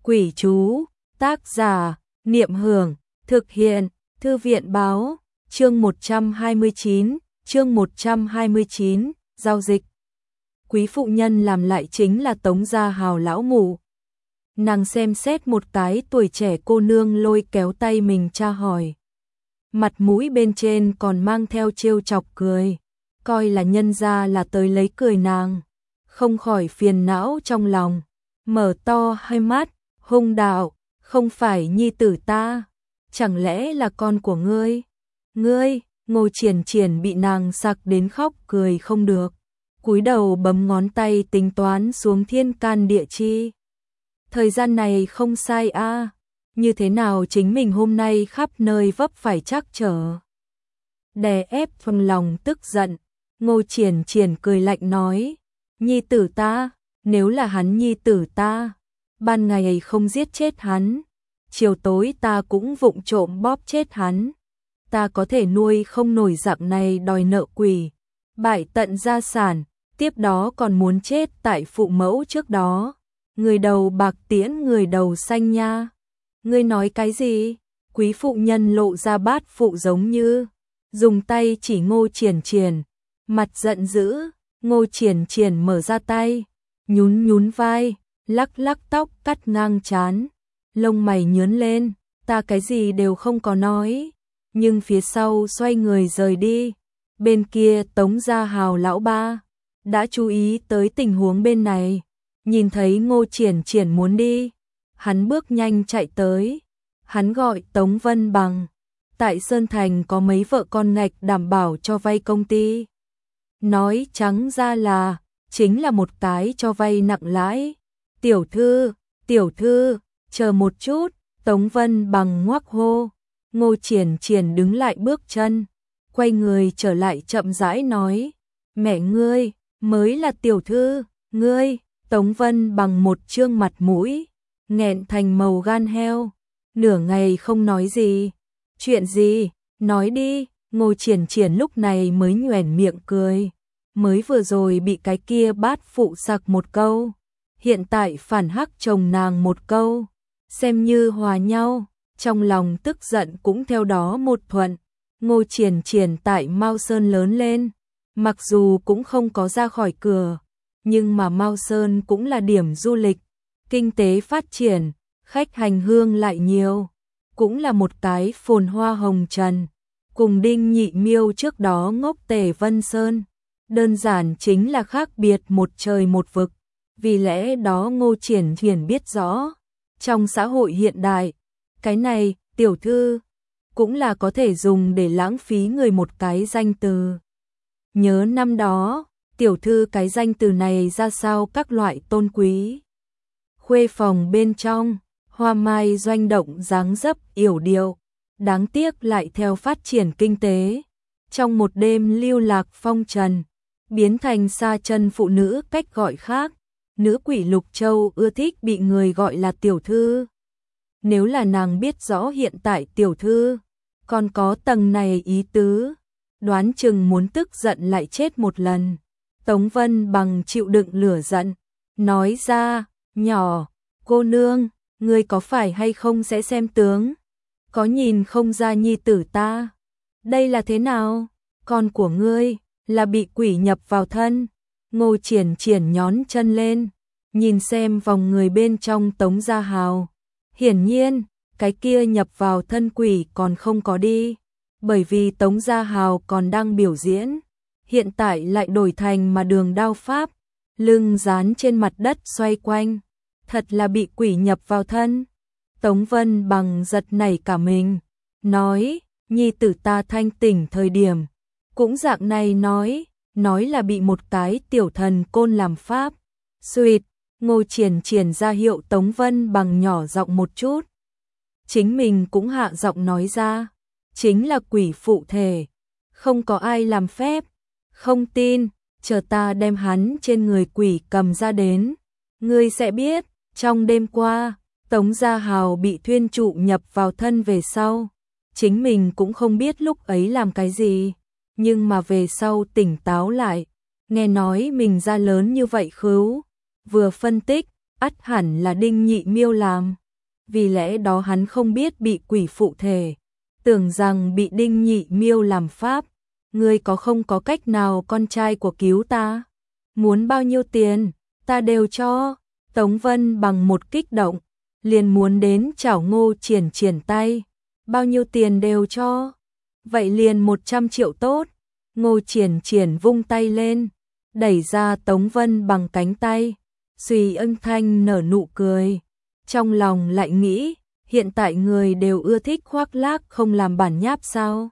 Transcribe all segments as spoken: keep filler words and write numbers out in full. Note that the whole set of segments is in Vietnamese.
Quỷ chú, tác giả, Niệm Hưởng, thực hiện, Thư viện báo, chương một trăm hai mươi chín, chương một trăm hai mươi chín, giao dịch. Quý phụ nhân làm lại chính là Tống Gia Hào lão mụ. Nàng xem xét một cái tuổi trẻ cô nương lôi kéo tay mình tra hỏi. Mặt mũi bên trên còn mang theo trêu chọc cười, coi là nhân gia là tới lấy cười nàng, không khỏi phiền não trong lòng, mở to hai mắt, hung đạo, không phải nhi tử ta, chẳng lẽ là con của ngươi? Ngươi, Ngô Triển Triển bị nàng sặc đến khóc cười không được, cúi đầu bấm ngón tay tính toán xuống thiên can địa chi. Thời gian này không sai a, à. Như thế nào chính mình hôm nay khắp nơi vấp phải trắc trở. Đè ép trong lòng tức giận, Ngô Triển Triển cười lạnh nói, nhi tử ta, nếu là hắn nhi tử ta, ban ngày không giết chết hắn, chiều tối ta cũng vụng trộm bóp chết hắn, ta có thể nuôi không nổi dạng này đòi nợ quỷ, bại tận gia sản, tiếp đó còn muốn chết tại phụ mẫu trước đó. Người đầu bạc tiễn người đầu xanh nha. Ngươi nói cái gì? Quý phụ nhân lộ ra bát phụ giống như, dùng tay chỉ Ngô Triển Triển, mặt giận dữ. Ngô Triển Triển mở ra tay, nhún nhún vai, lắc lắc tóc cắt ngang trán, lông mày nhướng lên, ta cái gì đều không có nói, nhưng phía sau xoay người rời đi. Bên kia Tống Gia Hào lão ba đã chú ý tới tình huống bên này, nhìn thấy Ngô Triển Triển muốn đi, hắn bước nhanh chạy tới, hắn gọi Tống Vân Bằng, tại Sơn Thành có mấy vợ con ngạch đảm bảo cho vay công ty. Nói trắng ra là, chính là một cái cho vay nặng lãi. Tiểu thư, tiểu thư, chờ một chút, Tống Vân Bằng ngoác hô. Ngô Triển Triển đứng lại bước chân, quay người trở lại chậm rãi nói, mẹ ngươi, mới là tiểu thư, ngươi. Tống Vân Bằng một trương mặt mũi, nghẹn thành màu gan heo, nửa ngày không nói gì. Chuyện gì, nói đi. Ngô Triển Triển lúc này mới nhoẻn miệng cười, mới vừa rồi bị cái kia bát phụ sặc một câu, hiện tại phản hắc chồng nàng một câu, xem như hòa nhau, trong lòng tức giận cũng theo đó một thuận. Ngô Triển Triển tại Mao Sơn lớn lên, mặc dù cũng không có ra khỏi cửa, nhưng mà Mao Sơn cũng là điểm du lịch, kinh tế phát triển, khách hành hương lại nhiều, cũng là một cái phồn hoa hồng trần. Cùng Đinh Nhị Miêu trước đó ngốc Tề Vân Sơn, đơn giản chính là khác biệt một trời một vực. Vì lẽ đó Ngô Triển Triển biết rõ, trong xã hội hiện đại, cái này, tiểu thư, cũng là có thể dùng để lãng phí người một cái danh từ. Nhớ năm đó, tiểu thư cái danh từ này ra sao các loại tôn quý. Khuê phòng bên trong, hoa mai doanh động dáng dấp yểu điệu, đáng tiếc lại theo phát triển kinh tế, trong một đêm lưu lạc phong trần, biến thành sa chân phụ nữ cách gọi khác. Nữ quỷ Lục Châu ưa thích bị người gọi là tiểu thư. Nếu là nàng biết rõ hiện tại tiểu thư còn có tầng này ý tứ, đoán chừng muốn tức giận lại chết một lần. Tống Vân Bằng chịu đựng lửa giận, nói ra, nhỏ, cô nương, ngươi có phải hay không sẽ xem tướng? Có nhìn không ra nhi tử ta? Đây là thế nào? Con của ngươi, là bị quỷ nhập vào thân. Ngô Triển Triển nhón chân lên, nhìn xem vòng người bên trong Tống Gia Hào. Hiển nhiên, cái kia nhập vào thân quỷ còn không có đi, bởi vì Tống Gia Hào còn đang biểu diễn. Hiện tại lại đổi thành mà đường đao pháp, lưng dán trên mặt đất xoay quanh, thật là bị quỷ nhập vào thân. Tống Vân Bằng giật nảy cả mình, nói, nhi tử ta thanh tỉnh thời điểm, cũng dạng này nói, nói là bị một cái tiểu thần côn làm pháp. Xuyệt, Ngô Triển Triển ra hiệu Tống Vân Bằng nhỏ giọng một chút. Chính mình cũng hạ giọng nói ra, chính là quỷ phụ thể, không có ai làm phép. Không tin, chờ ta đem hắn trên người quỷ cầm ra đến, ngươi sẽ biết. Trong đêm qua, Tống Gia Hào bị thuyên trụ nhập vào thân về sau, chính mình cũng không biết lúc ấy làm cái gì, nhưng mà về sau tỉnh táo lại, nghe nói mình ra lớn như vậy khứu, vừa phân tích, ắt hẳn là Đinh Nhị Miêu làm. Vì lẽ đó hắn không biết bị quỷ phụ thể, tưởng rằng bị Đinh Nhị Miêu làm pháp. Ngươi có không có cách nào con trai của cứu ta? Muốn bao nhiêu tiền, ta đều cho. Tống Vân bằng một kích động, liền muốn đến chảo Ngô Triển Triển tay. Bao nhiêu tiền đều cho. Vậy liền một trăm triệu tốt. Ngô Triển Triển vung tay lên, đẩy ra Tống Vân bằng cánh tay. Xùy Ân Thanh nở nụ cười. Trong lòng lại nghĩ, hiện tại người đều ưa thích khoác lác không làm bản nháp sao?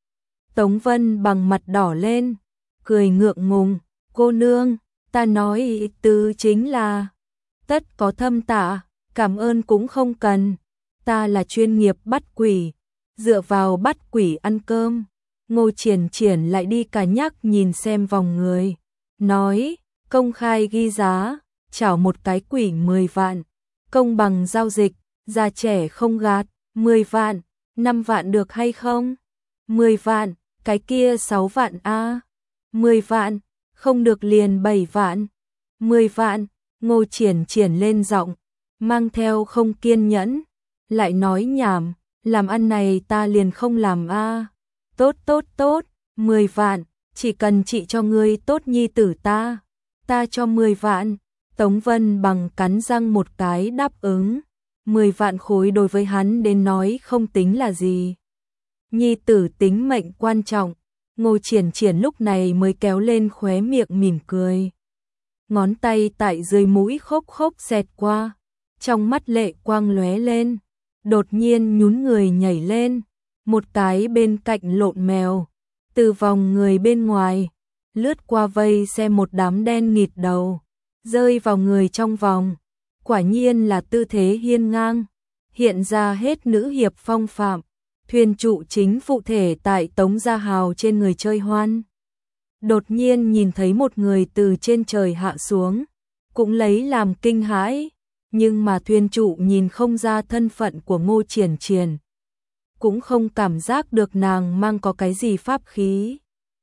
Tống Vân bằng mặt đỏ lên, cười ngượng ngùng. Cô nương, ta nói ý tứ chính là tất có thâm tạ, cảm ơn cũng không cần. Ta là chuyên nghiệp bắt quỷ, dựa vào bắt quỷ ăn cơm. Ngô Triển Triển lại đi cả nhắc nhìn xem vòng người, nói, công khai ghi giá, chảo một cái quỷ mười vạn, công bằng giao dịch, già trẻ không gạt, mười vạn, năm vạn được hay không? mười vạn, cái kia sáu vạn a. mười vạn, không được liền bảy vạn. mười vạn, Ngô Triển Triển lên giọng, mang theo không kiên nhẫn, lại nói nhảm, làm ăn này ta liền không làm a. Tốt tốt tốt, mười vạn, chỉ cần chị cho ngươi tốt nhi tử ta, ta cho mười vạn. Tống Vân bằng cắn răng một cái đáp ứng, mười vạn khối đối với hắn đến nói không tính là gì. Nhi tử tính mệnh quan trọng. Ngô Triển Triển lúc này mới kéo lên khóe miệng mỉm cười. Ngón tay tại dưới mũi khốc khốc xẹt qua, trong mắt lệ quang lóe lên, đột nhiên nhún người nhảy lên, một cái bên cạnh lộn mèo, từ vòng người bên ngoài, lướt qua vây xem một đám đen nghịt đầu, rơi vào người trong vòng. Quả nhiên là tư thế hiên ngang, hiện ra hết nữ hiệp phong phạm. Thuyền trụ chính phụ thể tại Tống Gia Hào trên người chơi hoan. Đột nhiên nhìn thấy một người từ trên trời hạ xuống, cũng lấy làm kinh hãi, nhưng mà thuyền trụ nhìn không ra thân phận của Ngô Triển Triển, cũng không cảm giác được nàng mang có cái gì pháp khí.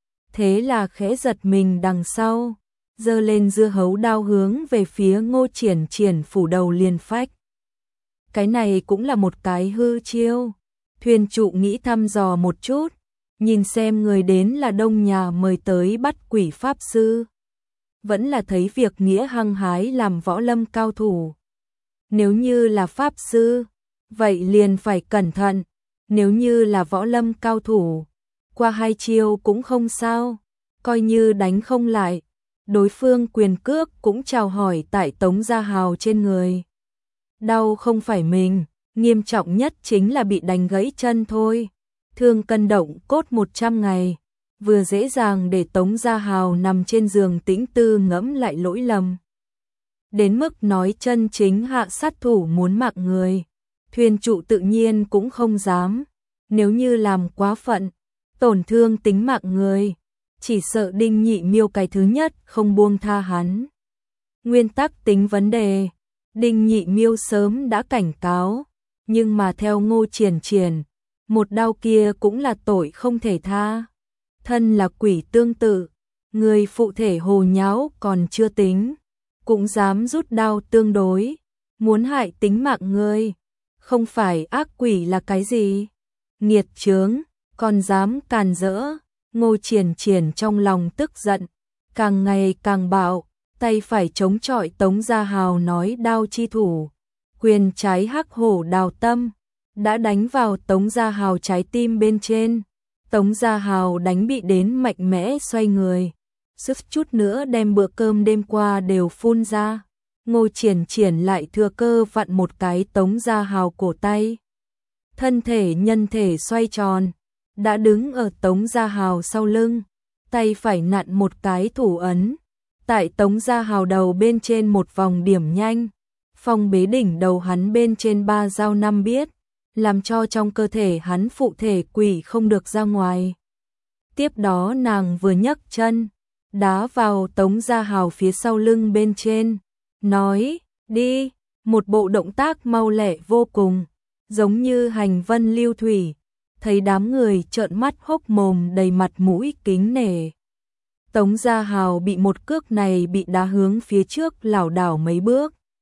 Thế là khẽ giật mình đằng sau, giơ lên dưa hấu đao hướng về phía Ngô Triển Triển phủ đầu liền phách. Cái này cũng là một cái hư chiêu. Thuyền trụ nghĩ thăm dò một chút, nhìn xem người đến là đông nhà mời tới bắt quỷ pháp sư. Vẫn là thấy việc nghĩa hăng hái làm võ lâm cao thủ. Nếu như là pháp sư, vậy liền phải cẩn thận. Nếu như là võ lâm cao thủ, qua hai chiêu cũng không sao, coi như đánh không lại. Đối phương quyền cước cũng chào hỏi tại Tống Gia Hào trên người. Đau không phải mình, nghiêm trọng nhất chính là bị đánh gãy chân thôi. Thương cân động cốt một trăm ngày, vừa dễ dàng để Tống Gia Hào nằm trên giường tĩnh tư ngẫm lại lỗi lầm. Đến mức nói chân chính hạ sát thủ muốn mạng người, thuyền trụ tự nhiên cũng không dám. Nếu như làm quá phận, tổn thương tính mạng người, chỉ sợ Đinh Nhị Miêu cái thứ nhất không buông tha hắn. Nguyên tắc tính vấn đề, Đinh Nhị Miêu sớm đã cảnh cáo, nhưng mà theo Ngô Triển Triển, một đao kia cũng là tội không thể tha. Thân là quỷ tương tự, người phụ thể hồ nháo còn chưa tính, cũng dám rút đao tương đối, muốn hại tính mạng người, không phải ác quỷ là cái gì? Nghiệt chướng, còn dám càn rỡ. Ngô Triển Triển trong lòng tức giận, càng ngày càng bạo, tay phải chống chọi Tống Gia Hào nói đao chi thủ, quyền trái hắc hổ đào tâm, đã đánh vào Tống Gia Hào trái tim bên trên. Tống Gia Hào đánh bị đến mạnh mẽ xoay người, suýt chút nữa đem bữa cơm đêm qua đều phun ra. Ngô Triển Triển lại thừa cơ vặn một cái Tống Gia Hào cổ tay. Thân thể nhân thể xoay tròn, đã đứng ở Tống Gia Hào sau lưng, tay phải nặn một cái thủ ấn, tại Tống Gia Hào đầu bên trên một vòng điểm nhanh, phong bế đỉnh đầu hắn bên trên ba dao năm biết, làm cho trong cơ thể hắn phụ thể quỷ không được ra ngoài. Tiếp đó nàng vừa nhấc chân, đá vào Tống Gia Hào phía sau lưng bên trên, nói, đi, một bộ động tác mau lẹ vô cùng, giống như hành vân lưu thủy. Thấy đám người trợn mắt hốc mồm đầy mặt mũi kính nể. Tống Gia Hào bị một cước này bị đá hướng phía trước lảo đảo mấy bước.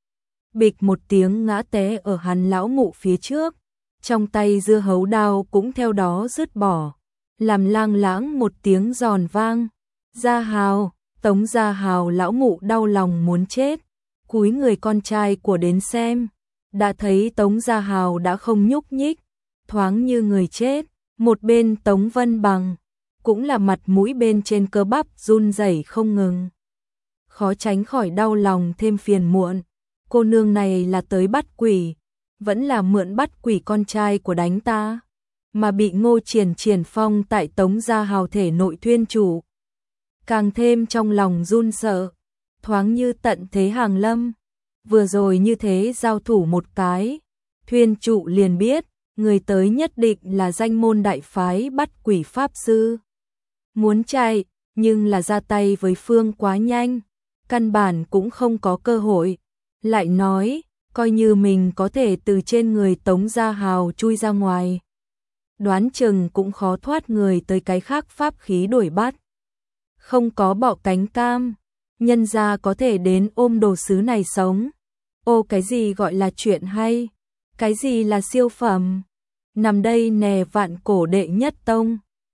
bịch một tiếng ngã té ở hắn lão mụ phía trước, trong tay dưa hấu đao cũng theo đó rứt bỏ, làm lang lãng một tiếng giòn vang. Gia Hào, Tống Gia Hào lão mụ đau lòng muốn chết, cúi người con trai của đến xem, đã thấy Tống Gia Hào đã không nhúc nhích, thoáng như người chết. Một bên Tống Vân Bằng cũng là mặt mũi bên trên cơ bắp run rẩy không ngừng, khó tránh khỏi đau lòng thêm phiền muộn. Cô nương này là tới bắt quỷ, vẫn là mượn bắt quỷ con trai của đánh ta, mà bị Ngô Triển Triển phong tại Tống Gia Hào thể nội thuyên chủ. Càng thêm trong lòng run sợ, thoáng như tận thế hàng lâm. Vừa rồi như thế giao thủ một cái, thuyên trụ liền biết, người tới nhất định là danh môn đại phái bắt quỷ pháp sư. Muốn chạy, nhưng là ra tay với phương quá nhanh, căn bản cũng không có cơ hội. Lại nói, coi như mình có thể từ trên người Tống Gia Hào chui ra ngoài, đoán chừng cũng khó thoát người tới cái khác pháp khí đuổi bắt. Không có bọ cánh cam, nhân gia có thể đến ôm đồ sứ này sống. Ô cái gì gọi là chuyện hay, cái gì là siêu phẩm. Nằm đây nè vạn cổ đệ nhất tông.